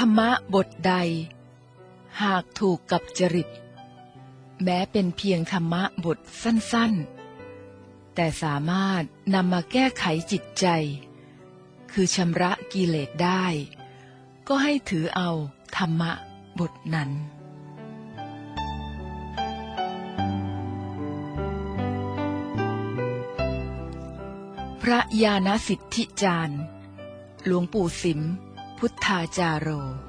รรมะบทใดหากถูกกับจริตแม้เป็นเพียงธรรมะบทสั้นๆแต่สามารถนำมาแก้ไขจิตใจคือชำระกิเลสได้ก็ให้ถือเอาธรรมะบทนั้นพระญาณสิทธิจารย์หลวงปู่สิมพุทธาจาโร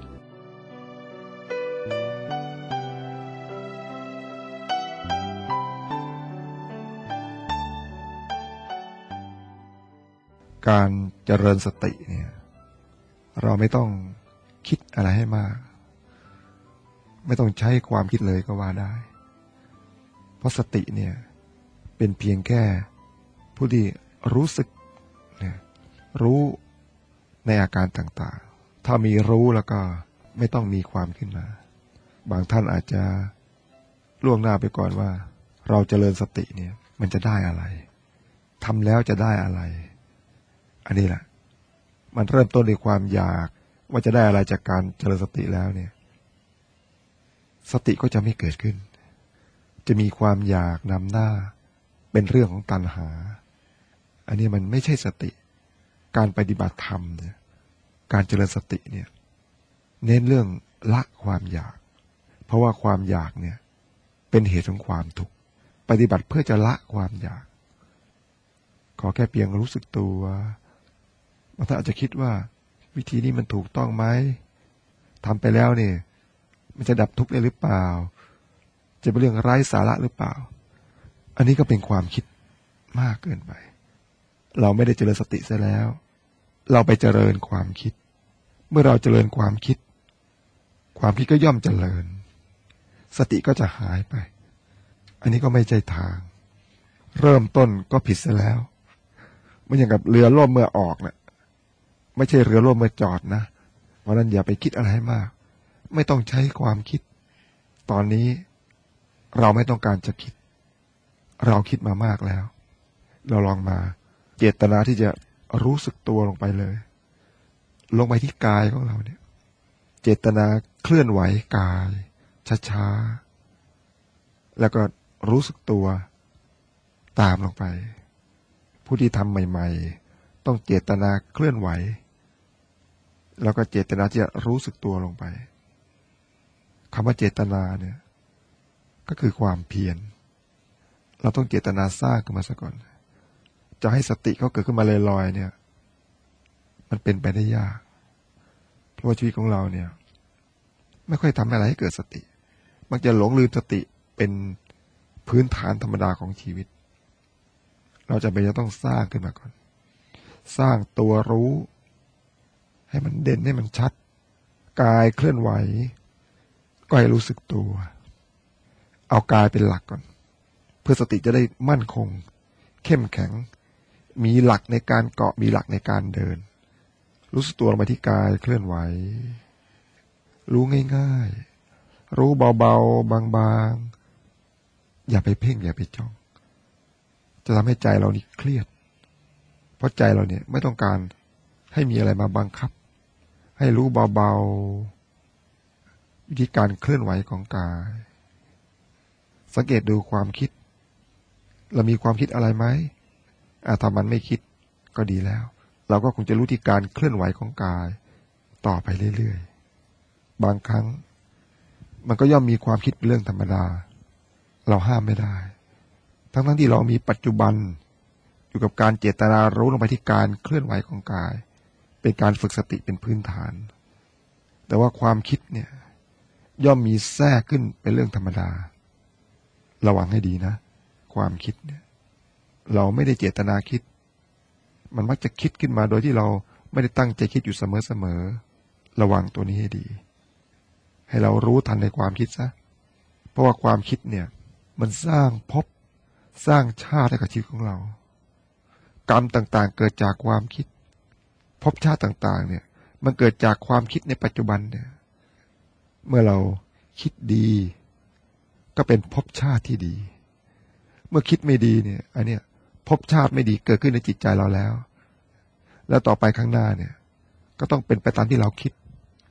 การเจริญสติเนี่ยเราไม่ต้องคิดอะไรให้มากไม่ต้องใช้ความคิดเลยก็ว่าได้เพราะสติเนี่ยเป็นเพียงแค่ผู้ที่รู้สึกเนี่ยรู้ในอาการต่างๆถ้ามีรู้แล้วก็ไม่ต้องมีความขึ้นมาบางท่านอาจจะล่วงหน้าไปก่อนว่าเราเจริญสติเนี่ยมันจะได้อะไรทำแล้วจะได้อะไรอันนี้แหละมันเริ่มต้นด้วยความอยากว่าจะได้อะไรจากการเจริญสติแล้วเนี่ยสติก็จะไม่เกิดขึ้นจะมีความอยากนำหน้าเป็นเรื่องของตัณหาอันนี้มันไม่ใช่สติการปฏิบัติธรรมเนี่ยการเจริญสติเนี่ยเน้นเรื่องละความอยากเพราะว่าความอยากเนี่ยเป็นเหตุของความทุกข์ปฏิบัติเพื่อจะละความอยากขอแค่เพียงรู้สึกตัวบางท่านอาจจะคิดว่าวิธีนี้มันถูกต้องไหมทำไปแล้วเนี่ยมันจะดับทุกข์ได้หรือเปล่าจะเป็นเรื่องไร้สาระหรือเปล่าอันนี้ก็เป็นความคิดมากเกินไปเราไม่ได้เจริญสติซะแล้วเราไปเจริญความคิดเมื่อเราเจริญความคิดความคิดก็ย่อมเจริญสติก็จะหายไปอันนี้ก็ไม่ใช่ทางเริ่มต้นก็ผิดซะแล้วมันอย่างกับเรือล่มเมื่อออกนะไม่ใช่เรือล่มเมื่อจอดนะเพราะนั้นอย่าไปคิดอะไรให้มากไม่ต้องใช้ความคิดตอนนี้เราไม่ต้องการจะคิดเราคิดมามากแล้วเราลองมาเจตนาที่จะรู้สึกตัวลงไปเลยลงไปที่กายของเราเนี่ยเจตนาเคลื่อนไหวกายช้าๆแล้วก็รู้สึกตัวตามลงไปผู้ที่ทำใหม่ๆต้องเจตนาเคลื่อนไหวแล้วก็เจตนาที่จะรู้สึกตัวลงไปคำว่าเจตนาเนี่ยก็คือความเพียรเราต้องเจตนาสร้างขึ้นมาซะก่อนจะให้สติเขาเกิดขึ้นมาลอยๆเนี่ยมันเป็นไปได้ยากเพราะว่าชีวิตของเราเนี่ยไม่ค่อยทำอะไรให้เกิดสติมักจะหลงลืมสติเป็นพื้นฐานธรรมดาของชีวิตเราจะต้องสร้างขึ้นมาก่อนสร้างตัวรู้ให้มันเด่นให้มันชัดกายเคลื่อนไหวก็ให้รู้สึกตัวเอากายเป็นหลักก่อนเพื่อสติจะได้มั่นคงเข้มแข็งมีหลักในการเกาะมีหลักในการเดินรู้สึกตัวลงไปที่กายเคลื่อนไหวรู้ง่ายๆรู้เบาๆบางๆอย่าไปเพ่งอย่าไปจ้องจะทำให้ใจเรานี่เครียดเพราะใจเราเนี่ยไม่ต้องการให้มีอะไรมาบังคับให้รู้เบาๆวิธีการเคลื่อนไหวของกายสังเกตดูความคิดเรามีความคิดอะไรไหมถ้ามันไม่คิดก็ดีแล้วเราก็คงจะรู้ที่การเคลื่อนไหวของกายต่อไปเรื่อยๆบางครั้งมันก็ย่อมมีความคิดเป็นเรื่องธรรมดาเราห้ามไม่ได้ทั้งที่เรามีปัจจุบันอยู่กับการเจตนารู้ลงไปที่การเคลื่อนไหวของกายเป็นการฝึกสติเป็นพื้นฐานแต่ว่าความคิดเนี่ยย่อมมีแทรกขึ้นเป็นเรื่องธรรมดาระวังให้ดีนะความคิดเนี่ยเราไม่ได้เจตนาคิดมันมักจะคิดขึ้นมาโดยที่เราไม่ได้ตั้งใจคิดอยู่เสมอๆระวังตัวนี้ให้ดีให้เรารู้ทันในความคิดซะเพราะว่าความคิดเนี่ยมันสร้างภพสร้างชาติให้กับชีวิตของเรากรรมต่างๆเกิดจากความคิดภพชาติต่างๆเนี่ยมันเกิดจากความคิดในปัจจุบันเนี่ยเมื่อเราคิดดีก็เป็นภพชาติที่ดีเมื่อคิดไม่ดีเนี่ยอันเนี้ยภพชาติไม่ดีเกิดขึ้นในจิตใจเราแล้วต่อไปข้างหน้าเนี่ยก็ต้องเป็นไปตามที่เราคิด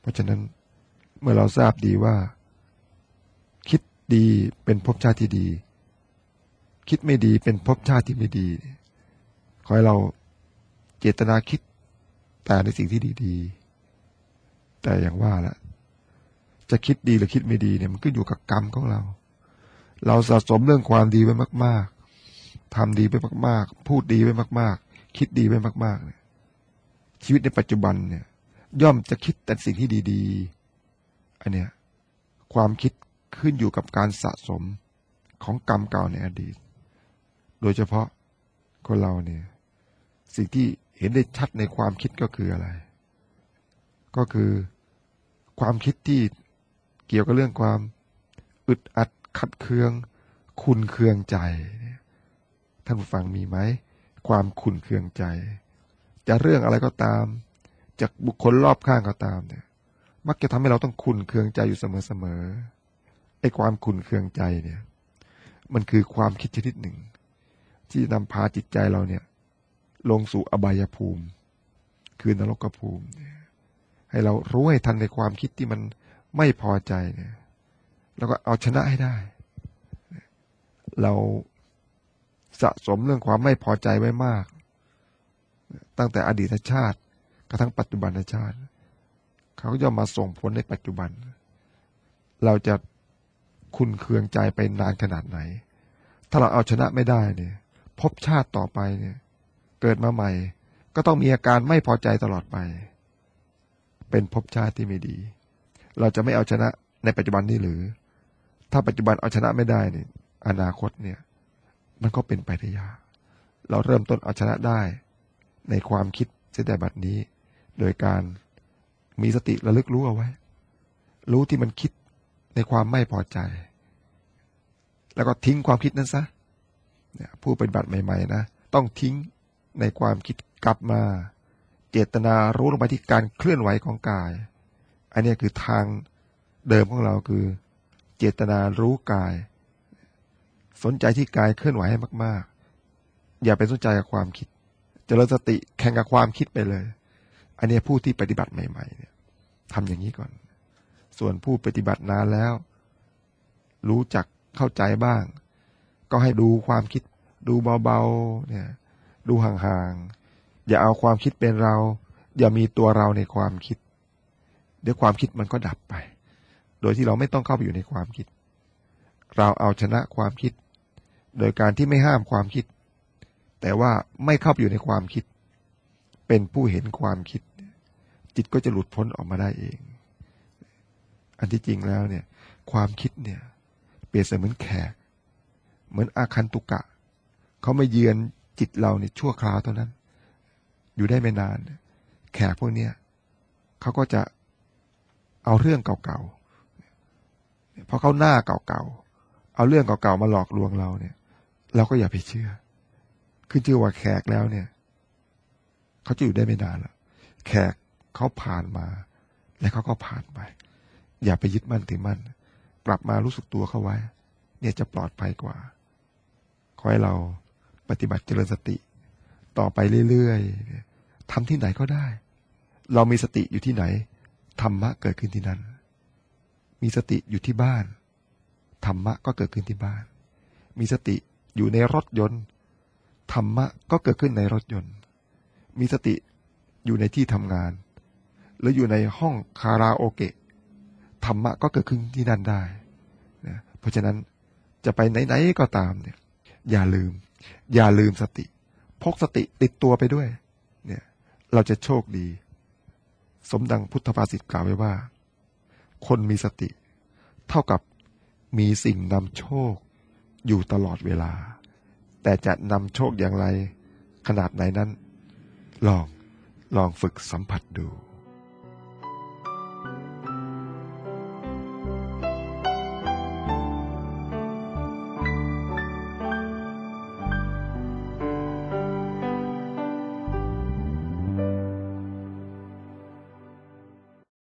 เพราะฉะนั้นเมื่อเราทราบดีว่าคิดดีเป็นภพชาติที่ดีคิดไม่ดีเป็นภพชาติที่ไม่ดีขอให้เราเจตนาคิดแต่ในสิ่งที่ดีๆแต่อย่างว่าละจะคิดดีหรือคิดไม่ดีเนี่ยมันก็อยู่กับกรรมของเราสะสมเรื่องความดีไว้มากๆทำดีไปมากๆพูดดีไว้มากๆคิดดีไว้มากๆเนี่ยชีวิตในปัจจุบันเนี่ยย่อมจะคิดแต่สิ่งที่ดีๆอันเนี้ยความคิดขึ้นอยู่กับการสะสมของกรรมเก่าในอดีตโดยเฉพาะคนเราเนี่ยสิ่งที่เห็นได้ชัดในความคิดก็คืออะไรก็คือความคิดที่เกี่ยวกับเรื่องความอึดอัดขัดเคืองขุ่นเคืองใจท่านผู้ฟังมีไหมความขุ่นเคืองใจจะเรื่องอะไรก็ตามจากบุคคลรอบข้างก็ตามเนี่ยมักจะทำให้เราต้องขุ่นเคืองใจอยู่เสมอๆไอ้ความขุ่นเคืองใจเนี่ยมันคือความคิดชนิดหนึ่งที่นำพาจิตใจเราเนี่ยลงสู่อบายภูมิคือนรกภูมิให้เรารู้ให้ทันในความคิดที่มันไม่พอใจเนี่ยแล้วก็เอาชนะให้ได้เราสะสมเรื่องความไม่พอใจไว้มากตั้งแต่อดีตชาติกระทั่งปัจจุบันชาติเขาก็จะมาส่งผลในปัจจุบันเราจะขุ่นเคืองใจไปนานขนาดไหนถ้าเราเอาชนะไม่ได้เนี่ยภพชาติต่อไปเนี่ยเกิดมาใหม่ก็ต้องมีอาการไม่พอใจตลอดไปเป็นภพชาติที่ไม่ดีเราจะไม่เอาชนะในปัจจุบันนี้หรือถ้าปัจจุบันเอาชนะไม่ได้เนี่ยอนาคตเนี่ยมันก็เป็นไปได้ยากเราเริ่มต้นเอาชนะได้ในความคิดเสียแต่บัดนี้โดยการมีสติระลึกรู้เอาไว้รู้ที่มันคิดในความไม่พอใจแล้วก็ทิ้งความคิดนั้นซะเนี่ยผู้ปฏิบัติใหม่ๆนะต้องทิ้งในความคิดกลับมาเจตนารู้ลงไปที่การเคลื่อนไหวของกายอันนี้คือทางเดิมของเราคือเจตนารู้กายสนใจที่กายเคลื่อนไหวให้มากๆอย่าไปสนใจกับความคิดเจริญสติแข่งกับความคิดไปเลยอันนี้ผู้ที่ปฏิบัติใหม่ๆเนี่ยทำอย่างนี้ก่อนส่วนผู้ปฏิบัตินานแล้วรู้จักเข้าใจบ้างก็ให้ดูความคิดดูเบาๆเนี่ยดูห่างๆอย่าเอาความคิดเป็นเราอย่ามีตัวเราในความคิดเดี๋ยวความคิดมันก็ดับไปโดยที่เราไม่ต้องเข้าไปอยู่ในความคิดเราเอาชนะความคิดโดยการที่ไม่ห้ามความคิดแต่ว่าไม่เข้าไปอยู่ในความคิดเป็นผู้เห็นความคิดจิตก็จะหลุดพ้นออกมาได้เองอันที่จริงแล้วเนี่ยความคิดเนี่ยเปรียบเสมือนแขกเหมือนอาคันตุกะเขามาเยือนจิตเราในชั่วคราวเท่านั้นอยู่ได้ไม่นานแขกพวกเนี้ยเขาก็จะเอาเรื่องเก่าๆเพราะเขาหน้าเก่าๆเอาเรื่องเก่าๆมาหลอกลวงเราเนี่ยเราก็อย่าไปเชื่อขึ้นชื่อว่าแขกแล้วเนี่ยเขาจะอยู่ได้ไม่นานหรอกแขกเขาผ่านมาและเขาก็ผ่านไปอย่าไปยึดมั่นถือมั่นกลับมารู้สึกตัวเข้าไว้เนี่ยจะปลอดภัยกว่าขอให้เราปฏิบัติเจริญสติต่อไปเรื่อยๆทำที่ไหนก็ได้เรามีสติอยู่ที่ไหนธรรมะเกิดขึ้นที่นั่นมีสติอยู่ที่บ้านธรรมะก็เกิดขึ้นที่บ้านมีสติอยู่ในรถยนต์ธรรมะก็เกิดขึ้นในรถยนต์มีสติอยู่ในที่ทำงานหรืออยู่ในห้องคาราโอเกะธรรมะก็เกิดขึ้นที่นั่นได้นะเพราะฉะนั้นจะไปไหนๆก็ตามเนี่ยอย่าลืมสติพกสติติดตัวไปด้วยเนี่ยเราจะโชคดีสมดังพุทธภาษิตกล่าวไว้ว่าคนมีสติเท่ากับมีสิ่งนำโชคอยู่ตลอดเวลาแต่จะนำโชคอย่างไรขนาดไหนนั้นลองฝึกสัมผัสดู